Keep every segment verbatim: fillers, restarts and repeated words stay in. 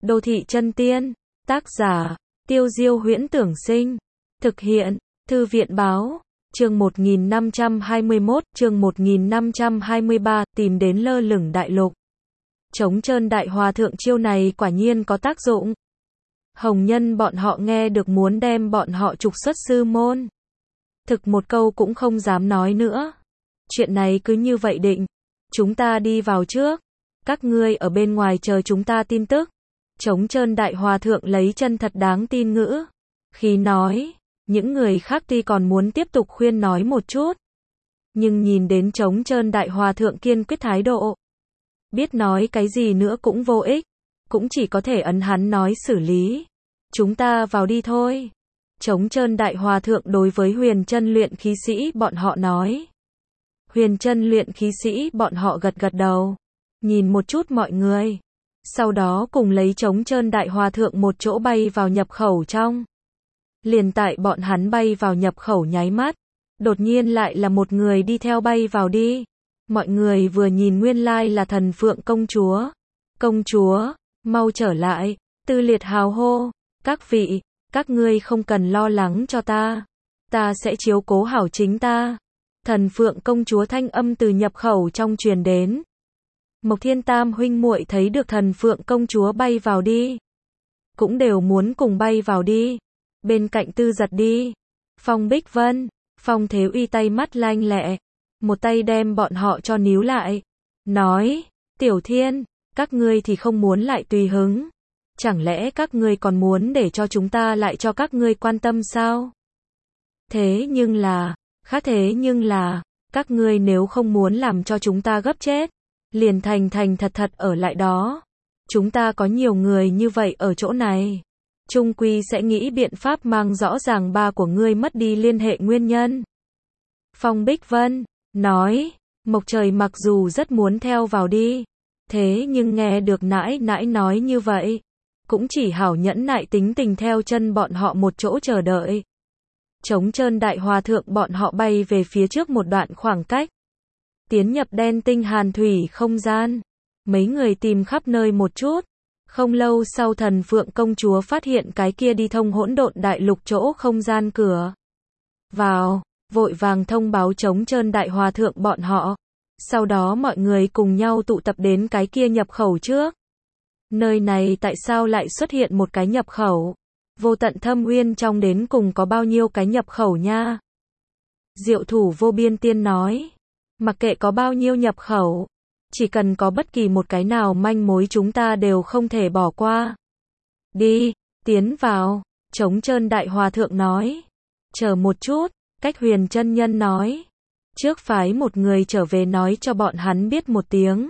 Đô thị chân tiên. Tác giả, Tiêu Diêu Huyễn Tưởng Sinh. Thực hiện, Thư viện Báo. Chương một nghìn năm trăm hai mươi mốt, chương một nghìn năm trăm hai mươi ba, tìm đến lơ lửng đại lục. Trống trơn đại hòa thượng chiêu này quả nhiên có tác dụng. Hồng Nhân bọn họ nghe được muốn đem bọn họ trục xuất sư môn. Thực một câu cũng không dám nói nữa. Chuyện này cứ như vậy định. Chúng ta đi vào trước. Các ngươi ở bên ngoài chờ chúng ta tin tức. Trống trơn đại hòa thượng lấy chân thật đáng tin ngữ. Khi nói, những người khác tuy còn muốn tiếp tục khuyên nói một chút. Nhưng nhìn đến trống trơn đại hòa thượng kiên quyết thái độ. Biết nói cái gì nữa cũng vô ích. Cũng chỉ có thể ấn hắn nói xử lý. Chúng ta vào đi thôi. Trống trơn đại hòa thượng đối với huyền chân luyện khí sĩ bọn họ nói. Huyền chân luyện khí sĩ bọn họ gật gật đầu. Nhìn một chút mọi người. Sau đó cùng lấy trống trơn đại hòa thượng một chỗ bay vào nhập khẩu trong. Liền tại bọn hắn bay vào nhập khẩu nháy mắt. Đột nhiên lại là một người đi theo bay vào đi. Mọi người vừa nhìn nguyên lai là Thần Phượng công chúa. Công chúa, mau trở lại. Tư Liệt hào hô. Các vị, các ngươi không cần lo lắng cho ta. Ta sẽ chiếu cố hảo chính ta. Thần Phượng công chúa thanh âm từ nhập khẩu trong truyền đến. Mộc Thiên Tam huynh muội thấy được Thần Phượng công chúa bay vào đi. Cũng đều muốn cùng bay vào đi. Bên cạnh Tư Giật đi. Phong Bích Vân, Phong Thế Uy tay mắt lanh lẹ. Một tay đem bọn họ cho níu lại. Nói, Tiểu Thiên, các ngươi thì không muốn lại tùy hứng. Chẳng lẽ các ngươi còn muốn để cho chúng ta lại cho các ngươi quan tâm sao? Thế nhưng là, khác thế nhưng là, các ngươi nếu không muốn làm cho chúng ta gấp chết, liền thành thành thật thật ở lại đó. Chúng ta có nhiều người như vậy ở chỗ này. Trung quy sẽ nghĩ biện pháp mang rõ ràng ba của ngươi mất đi liên hệ nguyên nhân. Phong Bích Vân, nói, Mộc Trời mặc dù rất muốn theo vào đi. Thế nhưng nghe được nãi nãi nói như vậy. Cũng chỉ hảo nhẫn nại tính tình theo chân bọn họ một chỗ chờ đợi. Trống trơn đại hòa thượng bọn họ bay về phía trước một đoạn khoảng cách. Tiến nhập đen tinh hàn thủy không gian. Mấy người tìm khắp nơi một chút. Không lâu sau Thần Phượng công chúa phát hiện cái kia đi thông hỗn độn đại lục chỗ không gian cửa. Vào, vội vàng thông báo trống trơn đại hòa thượng bọn họ. Sau đó mọi người cùng nhau tụ tập đến cái kia nhập khẩu trước. Nơi này tại sao lại xuất hiện một cái nhập khẩu? Vô tận thâm uyên trong đến cùng có bao nhiêu cái nhập khẩu nha? Diệu thủ vô biên tiên nói. Mặc kệ có bao nhiêu nhập khẩu. Chỉ cần có bất kỳ một cái nào manh mối chúng ta đều không thể bỏ qua. Đi, tiến vào. Trống trơn đại hòa thượng nói. Chờ một chút, Cách Huyền chân nhân nói. Trước phái một người trở về nói cho bọn hắn biết một tiếng.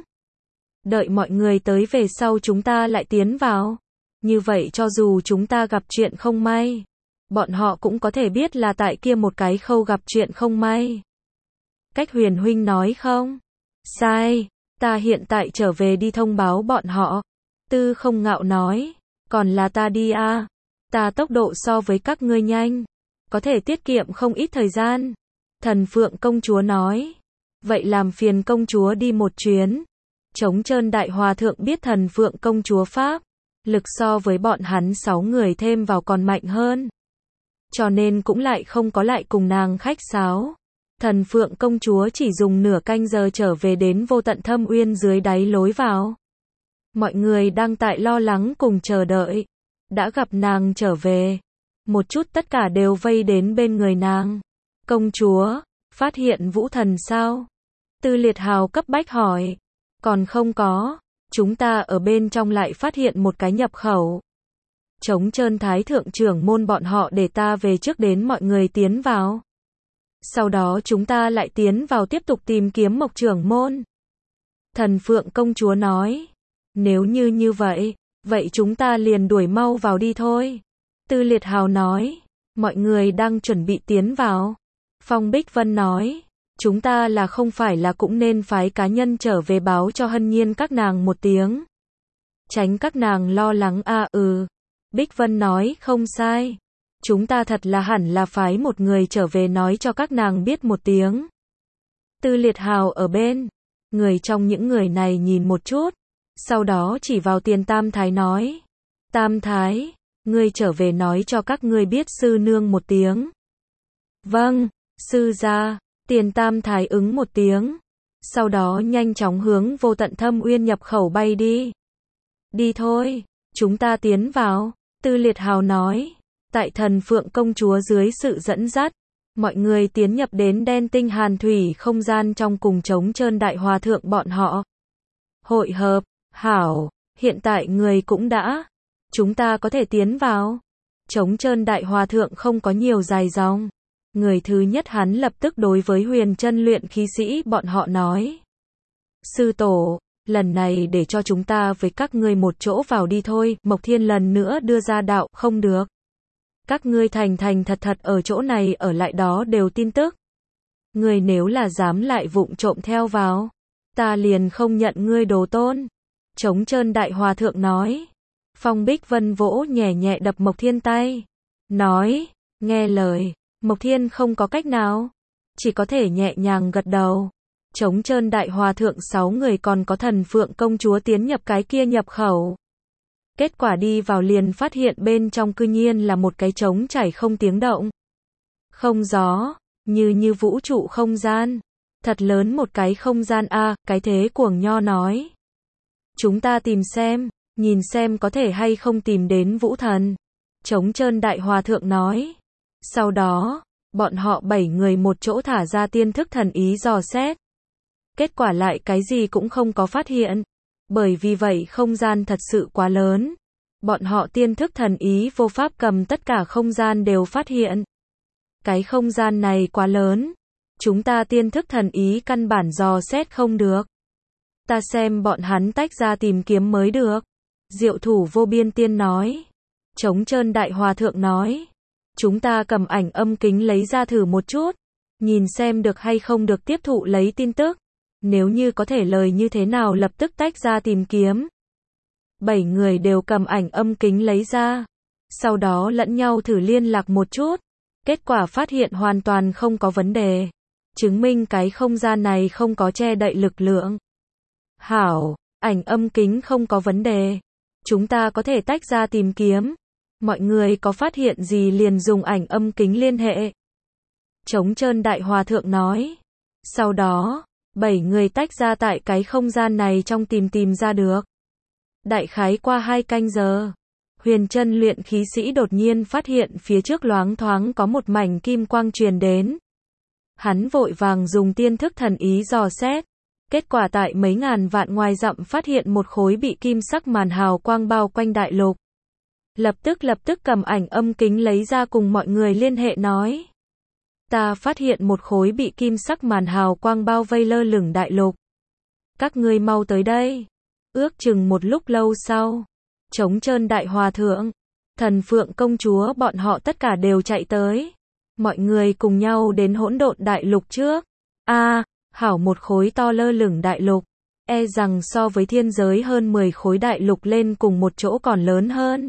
Đợi mọi người tới về sau chúng ta lại tiến vào. Như vậy cho dù chúng ta gặp chuyện không may, bọn họ cũng có thể biết là tại kia một cái khâu gặp chuyện không may. Cách Huyền huynh nói không? Sai, ta hiện tại trở về đi thông báo bọn họ. Tư Không Ngạo nói, còn là ta đi a, ta tốc độ so với các ngươi nhanh, có thể tiết kiệm không ít thời gian. Thần Phượng công chúa nói, vậy làm phiền công chúa đi một chuyến. Trống trơn đại hòa thượng biết Thần Phượng công chúa pháp lực so với bọn hắn sáu người thêm vào còn mạnh hơn. Cho nên cũng lại không có lại cùng nàng khách sáo. Thần Phượng công chúa chỉ dùng nửa canh giờ trở về đến vô tận thâm uyên dưới đáy lối vào. Mọi người đang tại lo lắng cùng chờ đợi. Đã gặp nàng trở về. Một chút tất cả đều vây đến bên người nàng. Công chúa, phát hiện vũ thần sao? Tư Liệt hào cấp bách hỏi. Còn không có. Chúng ta ở bên trong lại phát hiện một cái nhập khẩu. Trống trơn thái thượng trưởng môn bọn họ để ta về trước đến mọi người tiến vào. Sau đó chúng ta lại tiến vào tiếp tục tìm kiếm Mộc trưởng môn. Thần Phượng công chúa nói. Nếu như như vậy, vậy chúng ta liền đuổi mau vào đi thôi. Tư Liệt hào nói. Mọi người đang chuẩn bị tiến vào. Phong Bích Vân nói. Chúng ta là không phải là cũng nên phái cá nhân trở về báo cho Hân Nhiên các nàng một tiếng. Tránh các nàng lo lắng a à, ừ. Bích Vân nói không sai. Chúng ta thật là hẳn là phái một người trở về nói cho các nàng biết một tiếng. Tư Liệt hào ở bên. Người trong những người này nhìn một chút. Sau đó chỉ vào Tiền Tam Thái nói. Tam Thái, ngươi trở về nói cho các ngươi biết sư nương một tiếng. Vâng, sư gia. Tiền Tam Thái ứng một tiếng. Sau đó nhanh chóng hướng Vô Tận Thâm Uyên nhập khẩu bay đi. Đi thôi, chúng ta tiến vào. Tư Liệt Hào nói. Tại Thần Phượng công chúa dưới sự dẫn dắt, mọi người tiến nhập đến đen tinh hàn thủy không gian trong cùng Trống Trơn Đại Hòa Thượng bọn họ. Hội hợp, hảo, hiện tại người cũng đã. Chúng ta có thể tiến vào. Trống Trơn Đại Hòa Thượng không có nhiều dài dòng. Người thứ nhất hắn lập tức đối với Huyền Chân luyện khí sĩ bọn họ nói. Sư tổ, lần này để cho chúng ta với các ngươi một chỗ vào đi thôi. Mộc Thiên lần nữa đưa ra đạo, không được. Các ngươi thành thành thật thật ở chỗ này ở lại đó đều tin tức. Ngươi nếu là dám lại vụng trộm theo vào, ta liền không nhận ngươi đồ tôn. Trống Trơn Đại Hòa Thượng nói. Phong Bích Vân vỗ nhẹ nhẹ đập Mộc Thiên tay. Nói, nghe lời. Mộc Thiên không có cách nào. Chỉ có thể nhẹ nhàng gật đầu. Trống Trơn Đại Hòa Thượng sáu người còn có Thần Phượng công chúa tiến nhập cái kia nhập khẩu. Kết quả đi vào liền phát hiện bên trong cư nhiên là một cái trống chảy không tiếng động. Không gió, như như vũ trụ không gian. Thật lớn một cái không gian a, à, cái thế cuồng nho nói. Chúng ta tìm xem, nhìn xem có thể hay không tìm đến vũ thần. Trống Trơn Đại Hòa Thượng nói. Sau đó, bọn họ bảy người một chỗ thả ra tiên thức thần ý dò xét. Kết quả lại cái gì cũng không có phát hiện. Bởi vì vậy không gian thật sự quá lớn. Bọn họ tiên thức thần ý vô pháp cầm tất cả không gian đều phát hiện. Cái không gian này quá lớn. Chúng ta tiên thức thần ý căn bản dò xét không được. Ta xem bọn hắn tách ra tìm kiếm mới được. Diệu Thủ Vô Biên Tiên nói. Trống Trơn Đại Hòa Thượng nói. Chúng ta cầm ảnh âm kính lấy ra thử một chút. Nhìn xem được hay không được tiếp thụ lấy tin tức. Nếu như có thể lời như thế nào lập tức tách ra tìm kiếm. Bảy người đều cầm ảnh âm kính lấy ra. Sau đó lẫn nhau thử liên lạc một chút. Kết quả phát hiện hoàn toàn không có vấn đề. Chứng minh cái không gian này không có che đậy lực lượng. Hảo, ảnh âm kính không có vấn đề. Chúng ta có thể tách ra tìm kiếm. Mọi người có phát hiện gì liền dùng ảnh âm kính liên hệ. Trống Trơn Đại Hòa Thượng nói. Sau đó, bảy người tách ra tại cái không gian này trong tìm tìm ra được. Đại khái qua hai canh giờ, Huyền Chân luyện khí sĩ đột nhiên phát hiện phía trước loáng thoáng có một mảnh kim quang truyền đến. Hắn vội vàng dùng tiên thức thần ý dò xét. Kết quả tại mấy ngàn vạn ngoài dặm phát hiện một khối bị kim sắc màn hào quang bao quanh đại lục. Lập tức lập tức cầm ảnh âm kính lấy ra cùng mọi người liên hệ nói. Ta phát hiện một khối bị kim sắc màn hào quang bao vây lơ lửng đại lục. Các ngươi mau tới đây. Ước chừng một lúc lâu sau, Trống Trơn Đại Hòa Thượng, Thần Phượng công chúa bọn họ tất cả đều chạy tới. Mọi người cùng nhau đến hỗn độn đại lục trước. A, à, hảo một khối to lơ lửng đại lục. E rằng so với thiên giới hơn mười khối đại lục lên cùng một chỗ còn lớn hơn.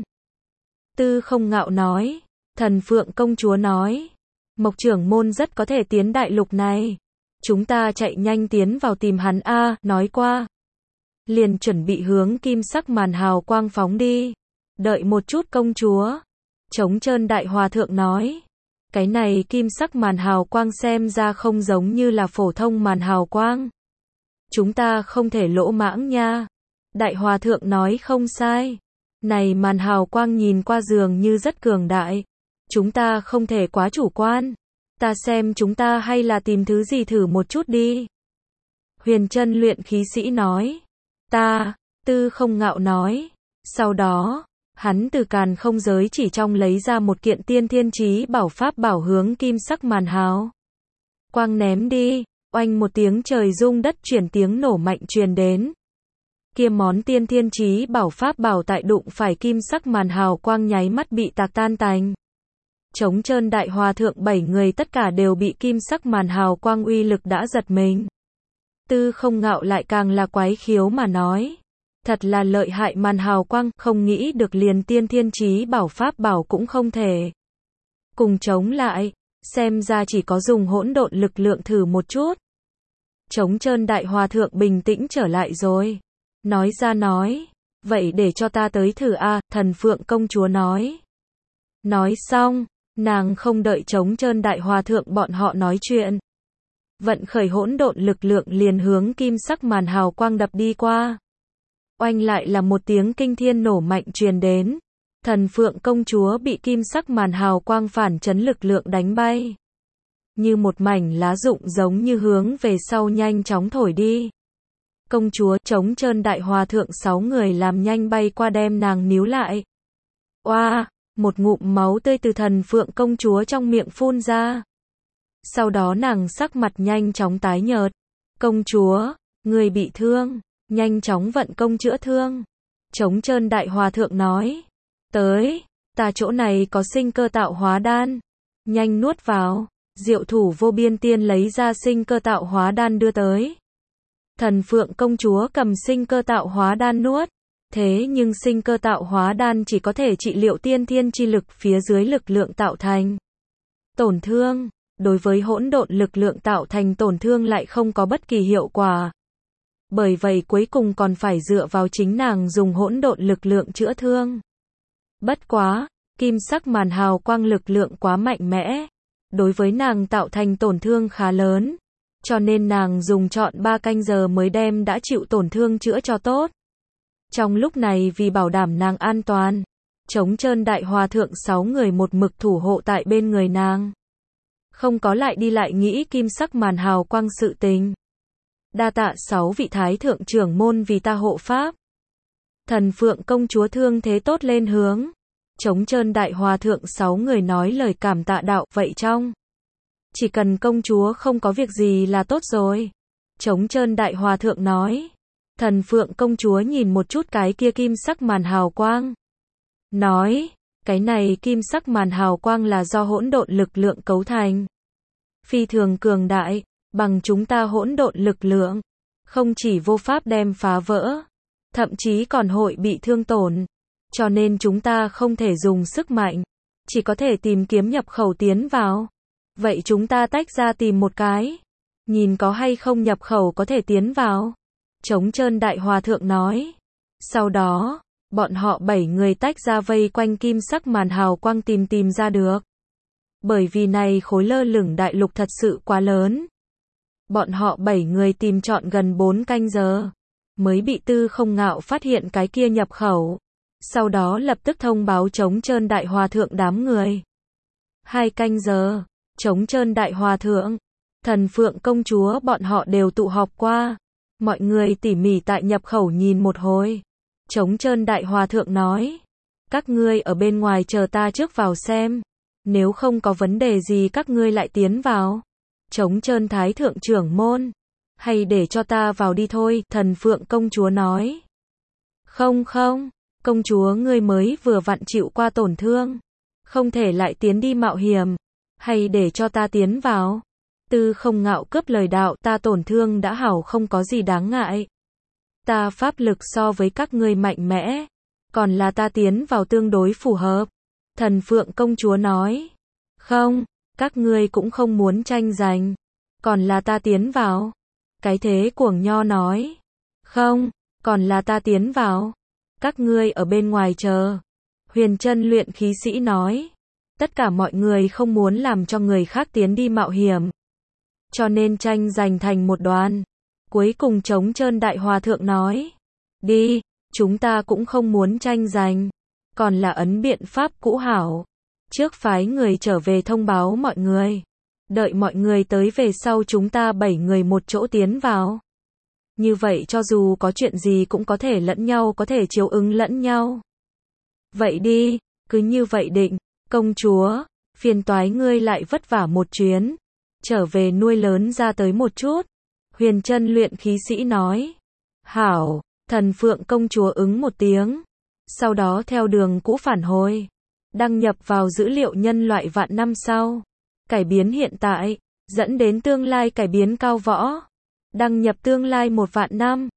Tư Không Ngạo nói. Thần Phượng công chúa nói. Mộc trưởng môn rất có thể tiến đại lục này. Chúng ta chạy nhanh tiến vào tìm hắn a, à, nói qua. Liền chuẩn bị hướng kim sắc màn hào quang phóng đi. Đợi một chút công chúa. Trống Trơn Đại Hòa Thượng nói. Cái này kim sắc màn hào quang xem ra không giống như là phổ thông màn hào quang. Chúng ta không thể lỗ mãng nha. Đại Hòa Thượng nói không sai. Này màn hào quang nhìn qua dường như rất cường đại. Chúng ta không thể quá chủ quan. Ta xem chúng ta hay là tìm thứ gì thử một chút đi. Huyền Chân luyện khí sĩ nói. Ta, Tư Không Ngạo nói. Sau đó, hắn từ càn không giới chỉ trong lấy ra một kiện tiên thiên chí bảo pháp bảo hướng kim sắc màn hào quang ném đi. Oanh một tiếng trời rung đất chuyển tiếng nổ mạnh truyền đến. Kia món tiên thiên chí bảo pháp bảo tại đụng phải kim sắc màn hào quang nháy mắt bị tạc tan tành. Trống Trơn Đại Hòa Thượng bảy người tất cả đều bị kim sắc màn hào quang uy lực đã giật mình. Tư Không Ngạo lại càng là quái khiếu mà nói. Thật là lợi hại màn hào quang, không nghĩ được liền tiên thiên chí bảo pháp bảo cũng không thể cùng chống lại, xem ra chỉ có dùng hỗn độn lực lượng thử một chút. Trống Trơn Đại Hòa Thượng bình tĩnh trở lại rồi. Nói ra nói, Vậy để cho ta tới thử a, Thần Phượng công chúa nói. Nói xong, nàng không đợi trống trơn đại hòa thượng bọn họ nói chuyện. Vận khởi hỗn độn lực lượng liền hướng kim sắc màn hào quang đập đi qua. Oanh lại là một tiếng kinh thiên nổ mạnh truyền đến. Thần Phượng công chúa bị kim sắc màn hào quang phản chấn lực lượng đánh bay. Như một mảnh lá rụng giống như hướng về sau nhanh chóng thổi đi. Công chúa trống trơn đại hòa thượng sáu người làm nhanh bay qua đem nàng níu lại. Oa, wow, một ngụm máu tươi từ Thần Phượng công chúa trong miệng phun ra. Sau đó nàng sắc mặt nhanh chóng tái nhợt. Công chúa, người bị thương, nhanh chóng vận công chữa thương. Trống trơn đại hòa thượng nói. Tới, ta chỗ này có sinh cơ tạo hóa đan. Nhanh nuốt vào. Diệu thủ vô biên tiên lấy ra sinh cơ tạo hóa đan đưa tới. Thần Phượng công chúa cầm sinh cơ tạo hóa đan nuốt. Thế nhưng sinh cơ tạo hóa đan chỉ có thể trị liệu tiên thiên chi lực phía dưới lực lượng tạo thành tổn thương. Đối với hỗn độn lực lượng tạo thành tổn thương lại không có bất kỳ hiệu quả. Bởi vậy cuối cùng còn phải dựa vào chính nàng dùng hỗn độn lực lượng chữa thương. Bất quá, kim sắc màn hào quang lực lượng quá mạnh mẽ. Đối với nàng tạo thành tổn thương khá lớn. Cho nên nàng dùng trọn ba canh giờ mới đem đã chịu tổn thương chữa cho tốt. Trong lúc này vì bảo đảm nàng an toàn, trống trơn đại hòa thượng sáu người một mực thủ hộ tại bên người nàng. Không có lại đi lại nghĩ kim sắc màn hào quang sự tình. Đa tạ sáu vị thái thượng trưởng môn vì ta hộ pháp. Thần Phượng công chúa thương thế tốt lên hướng. Trống trơn đại hòa thượng sáu người nói lời cảm tạ đạo, vậy trong. Chỉ cần công chúa không có việc gì là tốt rồi. Trống trơn đại hòa thượng nói. Thần Phượng công chúa nhìn một chút cái kia kim sắc màn hào quang. Nói, cái này kim sắc màn hào quang là do hỗn độn lực lượng cấu thành. Phi thường cường đại, bằng chúng ta hỗn độn lực lượng. Không chỉ vô pháp đem phá vỡ, thậm chí còn hội bị thương tổn. Cho nên chúng ta không thể dùng sức mạnh, chỉ có thể tìm kiếm nhập khẩu tiến vào. Vậy chúng ta tách ra tìm một cái, nhìn có hay không nhập khẩu có thể tiến vào. Trống trơn đại hòa thượng nói. Sau đó, bọn họ bảy người tách ra vây quanh kim sắc màn hào quang tìm tìm ra được. Bởi vì này khối lơ lửng đại lục thật sự quá lớn. Bọn họ bảy người tìm trọn gần bốn canh giờ, mới bị Tư Không Ngạo phát hiện cái kia nhập khẩu. Sau đó lập tức thông báo trống trơn đại hòa thượng đám người. Hai canh giờ, trống trơn đại hòa thượng, Thần Phượng công chúa bọn họ đều tụ họp qua. Mọi người tỉ mỉ tại nhập khẩu nhìn một hồi. Trống trơn đại hòa thượng nói. Các ngươi ở bên ngoài chờ ta trước vào xem. Nếu không có vấn đề gì các ngươi lại tiến vào. Trống trơn thái thượng trưởng môn. Hay để cho ta vào đi thôi, Thần Phượng công chúa nói. Không không, công chúa ngươi mới vừa vặn chịu qua tổn thương. Không thể lại tiến đi mạo hiểm. Hay để cho ta tiến vào. Tư Không Ngạo cướp lời đạo, ta tổn thương đã hảo không có gì đáng ngại. Ta pháp lực so với các ngươi mạnh mẽ. Còn là ta tiến vào tương đối phù hợp. Thần Phượng công chúa nói. Không, các ngươi cũng không muốn tranh giành. Còn là ta tiến vào. Cái thế cuồng nho nói. Không, còn là ta tiến vào. Các ngươi ở bên ngoài chờ. Huyền chân luyện khí sĩ nói. Tất cả mọi người không muốn làm cho người khác tiến đi mạo hiểm. Cho nên tranh giành thành một đoàn. Cuối cùng trống trơn đại hòa thượng nói. Đi, chúng ta cũng không muốn tranh giành. Còn là ấn biện pháp cũ hảo. Trước phái người trở về thông báo mọi người. Đợi mọi người tới về sau chúng ta bảy người một chỗ tiến vào. Như vậy cho dù có chuyện gì cũng có thể lẫn nhau có thể chiếu ứng lẫn nhau. Vậy đi, cứ như vậy định. Công chúa, phiền toái ngươi lại vất vả một chuyến. Trở về nuôi lớn ra tới một chút. Huyền chân luyện khí sĩ nói. Hảo, Thần Phượng công chúa ứng một tiếng. Sau đó theo đường cũ phản hồi. Đăng nhập vào dữ liệu nhân loại vạn năm sau. Cải biến hiện tại, dẫn đến tương lai cải biến cao võ. Đăng nhập tương lai một vạn năm.